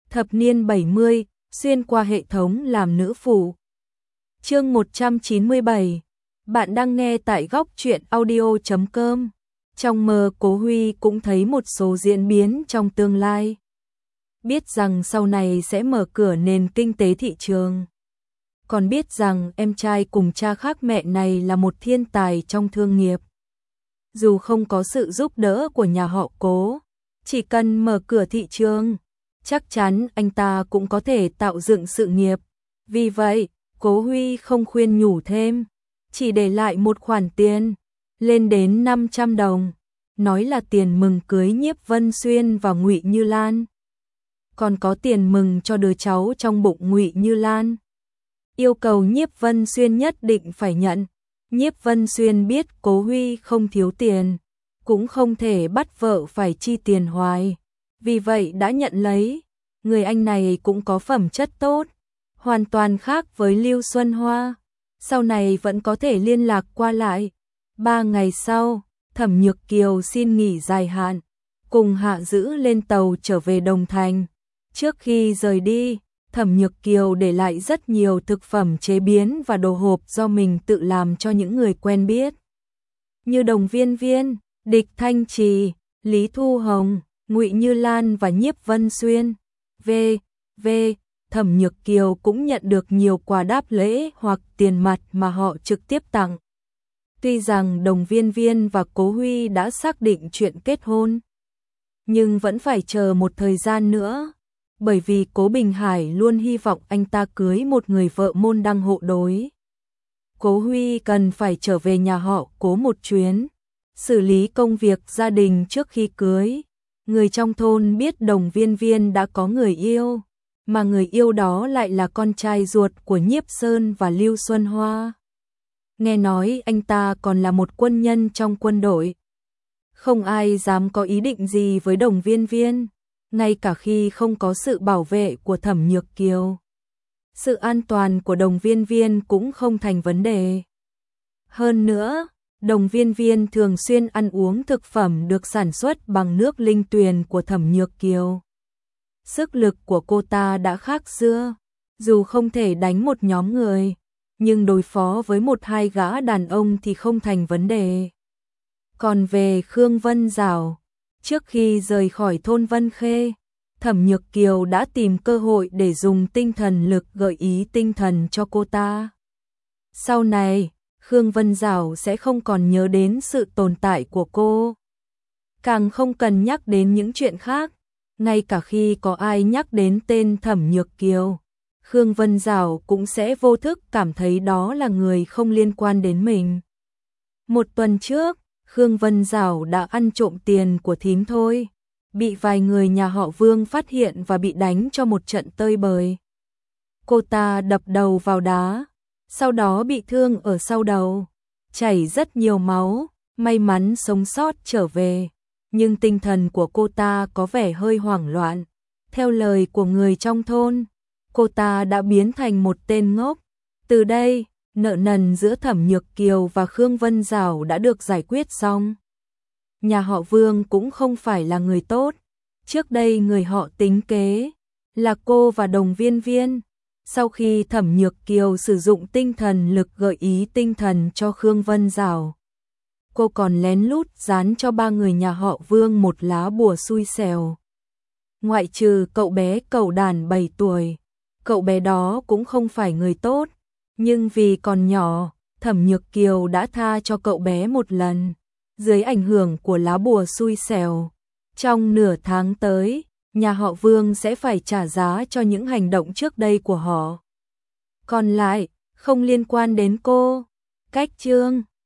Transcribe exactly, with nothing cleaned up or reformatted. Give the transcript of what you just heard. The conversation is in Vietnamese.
Thập niên bảy mươi, xuyên qua hệ thống làm nữ phụ. Chương một trăm chín mươi bảy. Bạn đang nghe tại góc truyện audio chấm com. Trong mơ Cố Huy cũng thấy một số diễn biến trong tương lai. Biết rằng sau này sẽ mở cửa nền kinh tế thị trường. Còn biết rằng em trai cùng cha khác mẹ này là một thiên tài trong thương nghiệp. Dù không có sự giúp đỡ của nhà họ Cố, chỉ cần mở cửa thị trường, chắc chắn anh ta cũng có thể tạo dựng sự nghiệp. Vì vậy, Cố Huy không khuyên nhủ thêm, chỉ để lại một khoản tiền, lên đến năm trăm đồng, nói là tiền mừng cưới Nhiếp Vân Xuyên và Ngụy Như Lan. Còn có tiền mừng cho đứa cháu trong bụng Ngụy Như Lan. Yêu cầu Nhiếp Vân Xuyên nhất định phải nhận. Nhiếp Vân Xuyên biết Cố Huy không thiếu tiền, cũng không thể bắt vợ phải chi tiền hoài. Vì vậy đã nhận lấy. Người anh này cũng có phẩm chất tốt, hoàn toàn khác với Lưu Xuân Hoa. Sau này vẫn có thể liên lạc qua lại. Ba ngày sau, Thẩm Nhược Kiều xin nghỉ dài hạn, cùng Hạ Dữ lên tàu trở về Đồng Thành. Trước khi rời đi, Thẩm Nhược Kiều để lại rất nhiều thực phẩm chế biến và đồ hộp do mình tự làm cho những người quen biết. Như Đồng Viên Viên, Địch Thanh Trì, Lý Thu Hồng, Ngụy Như Lan và Nhiếp Vân Xuyên. V. V. Thẩm Nhược Kiều cũng nhận được nhiều quà đáp lễ hoặc tiền mặt mà họ trực tiếp tặng. Tuy rằng Đồng Viên Viên và Cố Huy đã xác định chuyện kết hôn, nhưng vẫn phải chờ một thời gian nữa. Bởi vì Cố Bình Hải luôn hy vọng anh ta cưới một người vợ môn đăng hộ đối. Cố Huy cần phải trở về nhà họ Cố một chuyến, xử lý công việc gia đình trước khi cưới. Người trong thôn biết Đồng Viên Viên đã có người yêu, mà người yêu đó lại là con trai ruột của Nhiếp Sơn và Lưu Xuân Hoa. Nghe nói anh ta còn là một quân nhân trong quân đội. Không ai dám có ý định gì với Đồng Viên Viên, ngay cả khi không có sự bảo vệ của Thẩm Nhược Kiều. Sự an toàn của Đồng Viên Viên cũng không thành vấn đề. Hơn nữa, Đồng Viên Viên thường xuyên ăn uống thực phẩm được sản xuất bằng nước linh tuyền của Thẩm Nhược Kiều. Sức lực của cô ta đã khác xưa, dù không thể đánh một nhóm người, nhưng đối phó với một hai gã đàn ông thì không thành vấn đề. Còn về Khương Vân Giảo, trước khi rời khỏi thôn Vân Khê, Thẩm Nhược Kiều đã tìm cơ hội để dùng tinh thần lực gợi ý tinh thần cho cô ta. Sau này, Khương Vân Giảo sẽ không còn nhớ đến sự tồn tại của cô, càng không cần nhắc đến những chuyện khác. Ngay cả khi có ai nhắc đến tên Thẩm Nhược Kiều, Khương Vân Giảo cũng sẽ vô thức cảm thấy đó là người không liên quan đến mình. Một tuần trước, Khương Vân Giảo đã ăn trộm tiền của thím Thôi, bị vài người nhà họ Vương phát hiện và bị đánh cho một trận tơi bời. Cô ta đập đầu vào đá, sau đó bị thương ở sau đầu, chảy rất nhiều máu, may mắn sống sót trở về. Nhưng tinh thần của cô ta có vẻ hơi hoảng loạn. Theo lời của người trong thôn, cô ta đã biến thành một tên ngốc. Từ đây, nợ nần giữa Thẩm Nhược Kiều và Khương Vân Giảo đã được giải quyết xong. Nhà họ Vương cũng không phải là người tốt. Trước đây người họ tính kế là cô và Đồng Viên Viên. Sau khi Thẩm Nhược Kiều sử dụng tinh thần lực gợi ý tinh thần cho Khương Vân Giảo, cô còn lén lút dán cho ba người nhà họ Vương một lá bùa xui xẻo. Ngoại trừ cậu bé cẩu đàn bảy tuổi, cậu bé đó cũng không phải người tốt, nhưng vì còn nhỏ, Thẩm Nhược Kiều đã tha cho cậu bé một lần. Dưới ảnh hưởng của lá bùa xui xẻo, trong nửa tháng tới, nhà họ Vương sẽ phải trả giá cho những hành động trước đây của họ. Còn lại, không liên quan đến cô. Cách chương